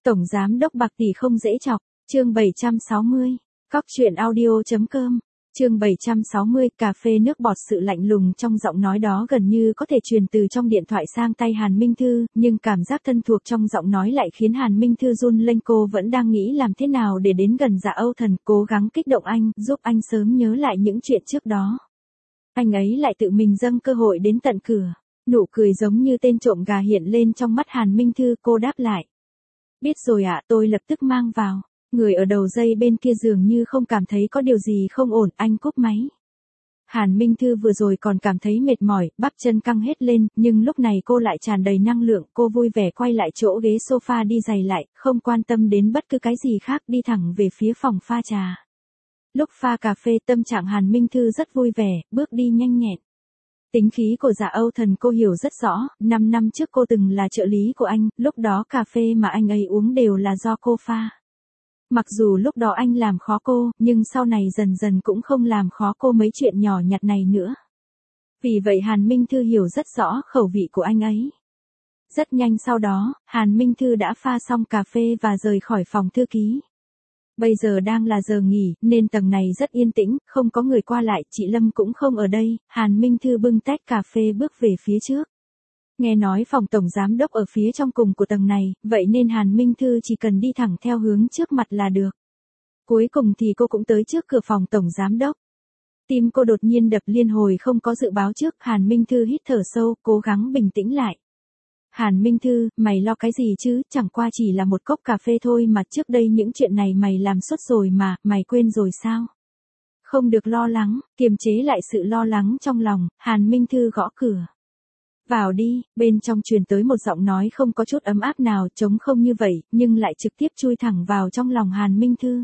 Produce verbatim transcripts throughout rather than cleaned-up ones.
Tổng giám đốc bạc tỷ không dễ chọc, chương bảy trăm sáu mươi, cóc truyện audio.com, chương bảy trăm sáu mươi, cà phê nước bọt. Sự lạnh lùng trong giọng nói đó gần như có thể truyền từ trong điện thoại sang tay Hàn Minh Thư, nhưng cảm giác thân thuộc trong giọng nói lại khiến Hàn Minh Thư run lên. Cô vẫn đang nghĩ làm thế nào để đến gần Dạ Âu Thần, cố gắng kích động anh, giúp anh sớm nhớ lại những chuyện trước đó. Anh ấy lại tự mình dâng cơ hội đến tận cửa. Nụ cười giống như tên trộm gà hiện lên trong mắt Hàn Minh Thư. Cô đáp lại. Biết rồi ạ, tôi lập tức mang vào. Người ở đầu dây bên kia dường như không cảm thấy có điều gì không ổn, anh cúp máy. Hàn Minh Thư vừa rồi còn cảm thấy mệt mỏi, bắp chân căng hết lên, nhưng lúc này cô lại tràn đầy năng lượng. Cô vui vẻ quay lại chỗ ghế sofa đi giày lại, không quan tâm đến bất cứ cái gì khác, đi thẳng về phía phòng pha trà. Lúc pha cà phê, tâm trạng Hàn Minh Thư rất vui vẻ, bước đi nhanh nhẹn. Tính khí của Dạ Âu Thần cô hiểu rất rõ, năm năm trước cô từng là trợ lý của anh, lúc đó cà phê mà anh ấy uống đều là do cô pha. Mặc dù lúc đó anh làm khó cô, nhưng sau này dần dần cũng không làm khó cô mấy chuyện nhỏ nhặt này nữa. Vì vậy Hàn Minh Thư hiểu rất rõ khẩu vị của anh ấy. Rất nhanh sau đó, Hàn Minh Thư đã pha xong cà phê và rời khỏi phòng thư ký. Bây giờ đang là giờ nghỉ, nên tầng này rất yên tĩnh, không có người qua lại, chị Lâm cũng không ở đây. Hàn Minh Thư bưng tách cà phê bước về phía trước. Nghe nói phòng tổng giám đốc ở phía trong cùng của tầng này, vậy nên Hàn Minh Thư chỉ cần đi thẳng theo hướng trước mặt là được. Cuối cùng thì cô cũng tới trước cửa phòng tổng giám đốc. Tim cô đột nhiên đập liên hồi không có dự báo trước. Hàn Minh Thư hít thở sâu, cố gắng bình tĩnh lại. Hàn Minh Thư, mày lo cái gì chứ, chẳng qua chỉ là một cốc cà phê thôi mà, trước đây những chuyện này mày làm suốt rồi mà, mày quên rồi sao? Không được lo lắng, kiềm chế lại sự lo lắng trong lòng, Hàn Minh Thư gõ cửa. Vào đi, bên trong truyền tới một giọng nói không có chút ấm áp nào, trống không như vậy, nhưng lại trực tiếp chui thẳng vào trong lòng Hàn Minh Thư.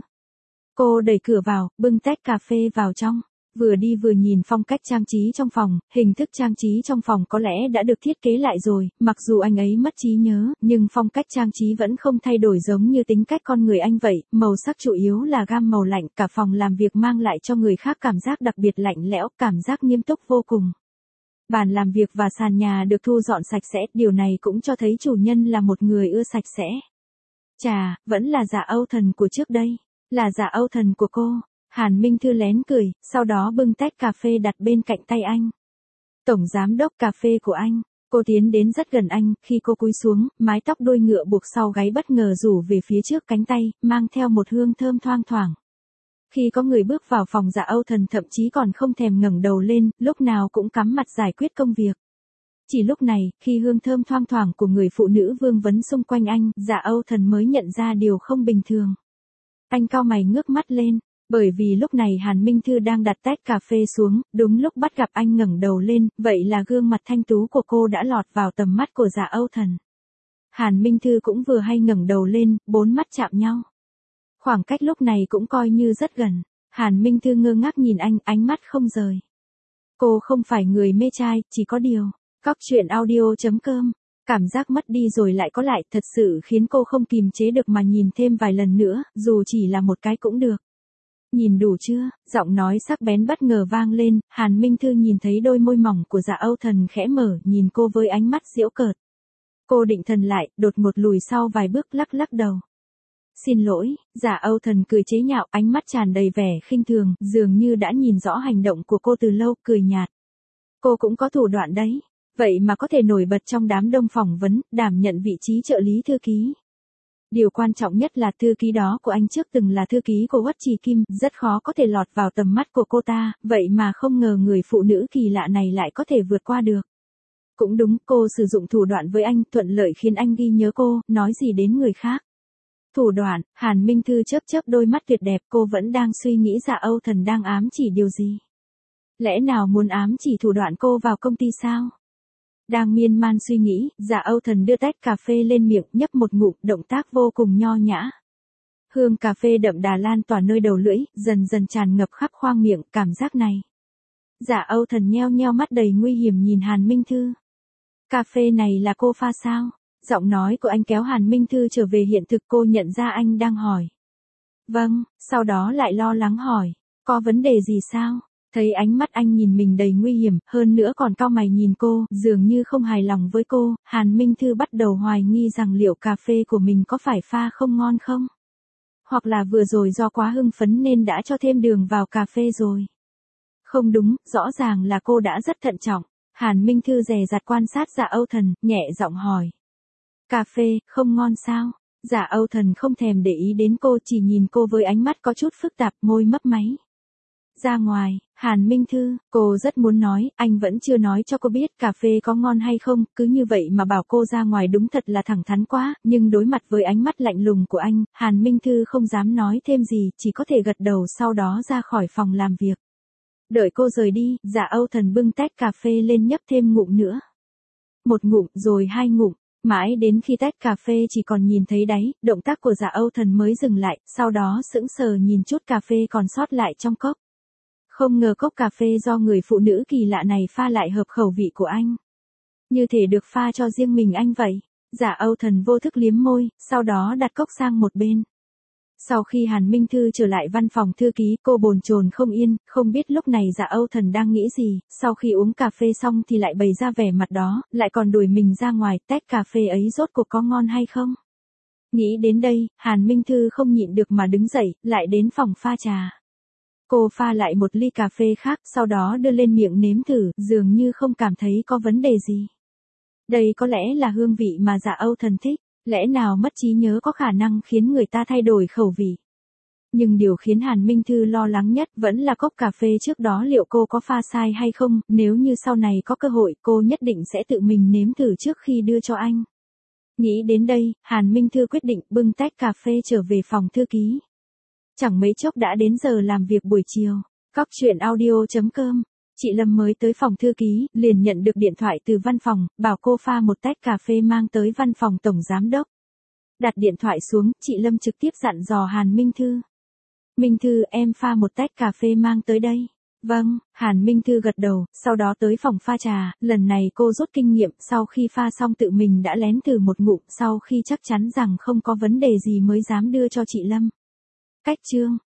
Cô đẩy cửa vào, bưng tách cà phê vào trong. Vừa đi vừa nhìn phong cách trang trí trong phòng, hình thức trang trí trong phòng có lẽ đã được thiết kế lại rồi, mặc dù anh ấy mất trí nhớ, nhưng phong cách trang trí vẫn không thay đổi giống như tính cách con người anh vậy, màu sắc chủ yếu là gam màu lạnh, cả phòng làm việc mang lại cho người khác cảm giác đặc biệt lạnh lẽo, cảm giác nghiêm túc vô cùng. Bàn làm việc và sàn nhà được thu dọn sạch sẽ, điều này cũng cho thấy chủ nhân là một người ưa sạch sẽ. Chà, vẫn là Dạ Âu Thần của trước đây, là Dạ Âu Thần của cô. Hàn Minh Thư lén cười, sau đó bưng tách cà phê đặt bên cạnh tay anh. Tổng giám đốc, cà phê của anh. Cô tiến đến rất gần anh, khi cô cúi xuống, mái tóc đuôi ngựa buộc sau gáy bất ngờ rủ về phía trước cánh tay, mang theo một hương thơm thoang thoảng. Khi có người bước vào phòng, Dạ Âu Thần thậm chí còn không thèm ngẩng đầu lên, lúc nào cũng cắm mặt giải quyết công việc. Chỉ lúc này, khi hương thơm thoang thoảng của người phụ nữ vương vấn xung quanh anh, Dạ Âu Thần mới nhận ra điều không bình thường. Anh cau mày ngước mắt lên. Bởi vì lúc này Hàn Minh Thư đang đặt tách cà phê xuống, đúng lúc bắt gặp anh ngẩng đầu lên, vậy là gương mặt thanh tú của cô đã lọt vào tầm mắt của Dạ Âu Thần. Hàn Minh Thư cũng vừa hay ngẩng đầu lên, bốn mắt chạm nhau. Khoảng cách lúc này cũng coi như rất gần. Hàn Minh Thư ngơ ngác nhìn anh, ánh mắt không rời. Cô không phải người mê trai, chỉ có điều. Cóc truyện audio.com. Cảm giác mất đi rồi lại có lại, thật sự khiến cô không kìm chế được mà nhìn thêm vài lần nữa, dù chỉ là một cái cũng được. Nhìn đủ chưa? Giọng nói sắc bén bất ngờ vang lên, Hàn Minh Thư nhìn thấy đôi môi mỏng của Dạ Âu Thần khẽ mở, nhìn cô với ánh mắt giễu cợt. Cô định thần lại, đột ngột lùi sau vài bước, lắc lắc đầu. Xin lỗi, Dạ Âu Thần cười chế nhạo, ánh mắt tràn đầy vẻ khinh thường, dường như đã nhìn rõ hành động của cô từ lâu, cười nhạt. Cô cũng có thủ đoạn đấy, vậy mà có thể nổi bật trong đám đông phỏng vấn, đảm nhận vị trí trợ lý thư ký. Điều quan trọng nhất là thư ký đó của anh trước từng là thư ký của Uất Trì Kim, rất khó có thể lọt vào tầm mắt của cô ta, vậy mà không ngờ người phụ nữ kỳ lạ này lại có thể vượt qua được. Cũng đúng, cô sử dụng thủ đoạn với anh, thuận lợi khiến anh ghi nhớ cô, nói gì đến người khác. Thủ đoạn, Hàn Minh Thư chớp chớp đôi mắt tuyệt đẹp, cô vẫn đang suy nghĩ Dạ Âu Thần đang ám chỉ điều gì. Lẽ nào muốn ám chỉ thủ đoạn cô vào công ty sao? Đang miên man suy nghĩ, Dạ Âu Thần đưa tách cà phê lên miệng, nhấp một ngụm, động tác vô cùng nho nhã. Hương cà phê đậm đà lan tỏa nơi đầu lưỡi, dần dần tràn ngập khắp khoang miệng, cảm giác này. Dạ Âu Thần nheo nheo mắt đầy nguy hiểm nhìn Hàn Minh Thư. Cà phê này là cô pha sao? Giọng nói của anh kéo Hàn Minh Thư trở về hiện thực, cô nhận ra anh đang hỏi. Vâng, sau đó lại lo lắng hỏi, có vấn đề gì sao? Thấy ánh mắt anh nhìn mình đầy nguy hiểm, hơn nữa còn cau mày nhìn cô, dường như không hài lòng với cô, Hàn Minh Thư bắt đầu hoài nghi rằng liệu cà phê của mình có phải pha không ngon không? Hoặc là vừa rồi do quá hưng phấn nên đã cho thêm đường vào cà phê rồi. Không đúng, rõ ràng là cô đã rất thận trọng. Hàn Minh Thư dè dặt quan sát Dạ Âu Thần, nhẹ giọng hỏi. Cà phê, không ngon sao? Dạ Âu Thần không thèm để ý đến cô, chỉ nhìn cô với ánh mắt có chút phức tạp, môi mấp máy. Ra ngoài, Hàn Minh Thư, cô rất muốn nói, anh vẫn chưa nói cho cô biết cà phê có ngon hay không, cứ như vậy mà bảo cô ra ngoài đúng thật là thẳng thắn quá, nhưng đối mặt với ánh mắt lạnh lùng của anh, Hàn Minh Thư không dám nói thêm gì, chỉ có thể gật đầu sau đó ra khỏi phòng làm việc. Đợi cô rời đi, Dạ Âu Thần bưng tách cà phê lên nhấp thêm ngụm nữa. Một ngụm, rồi hai ngụm, mãi đến khi tách cà phê chỉ còn nhìn thấy đáy, động tác của Dạ Âu Thần mới dừng lại, sau đó sững sờ nhìn chút cà phê còn sót lại trong cốc. Không ngờ cốc cà phê do người phụ nữ kỳ lạ này pha lại hợp khẩu vị của anh. Như thể được pha cho riêng mình anh vậy. Dạ Âu Thần vô thức liếm môi, sau đó đặt cốc sang một bên. Sau khi Hàn Minh Thư trở lại văn phòng thư ký, cô bồn chồn không yên, không biết lúc này Dạ Âu Thần đang nghĩ gì, sau khi uống cà phê xong thì lại bày ra vẻ mặt đó, lại còn đuổi mình ra ngoài, tách cà phê ấy rốt cuộc có ngon hay không? Nghĩ đến đây, Hàn Minh Thư không nhịn được mà đứng dậy, lại đến phòng pha trà. Cô pha lại một ly cà phê khác, sau đó đưa lên miệng nếm thử, dường như không cảm thấy có vấn đề gì. Đây có lẽ là hương vị mà Dạ Âu Thần thích, lẽ nào mất trí nhớ có khả năng khiến người ta thay đổi khẩu vị. Nhưng điều khiến Hàn Minh Thư lo lắng nhất vẫn là cốc cà phê trước đó liệu cô có pha sai hay không, nếu như sau này có cơ hội cô nhất định sẽ tự mình nếm thử trước khi đưa cho anh. Nghĩ đến đây, Hàn Minh Thư quyết định bưng tách cà phê trở về phòng thư ký. Chẳng mấy chốc đã đến giờ làm việc buổi chiều. Cóc truyện audio chấm com. Chị Lâm mới tới phòng thư ký, liền nhận được điện thoại từ văn phòng, bảo cô pha một tách cà phê mang tới văn phòng tổng giám đốc. Đặt điện thoại xuống, chị Lâm trực tiếp dặn dò Hàn Minh Thư. Minh Thư, em pha một tách cà phê mang tới đây. Vâng, Hàn Minh Thư gật đầu, sau đó tới phòng pha trà, lần này cô rút kinh nghiệm, sau khi pha xong tự mình đã lén thử một ngụm, sau khi chắc chắn rằng không có vấn đề gì mới dám đưa cho chị Lâm. Cách chương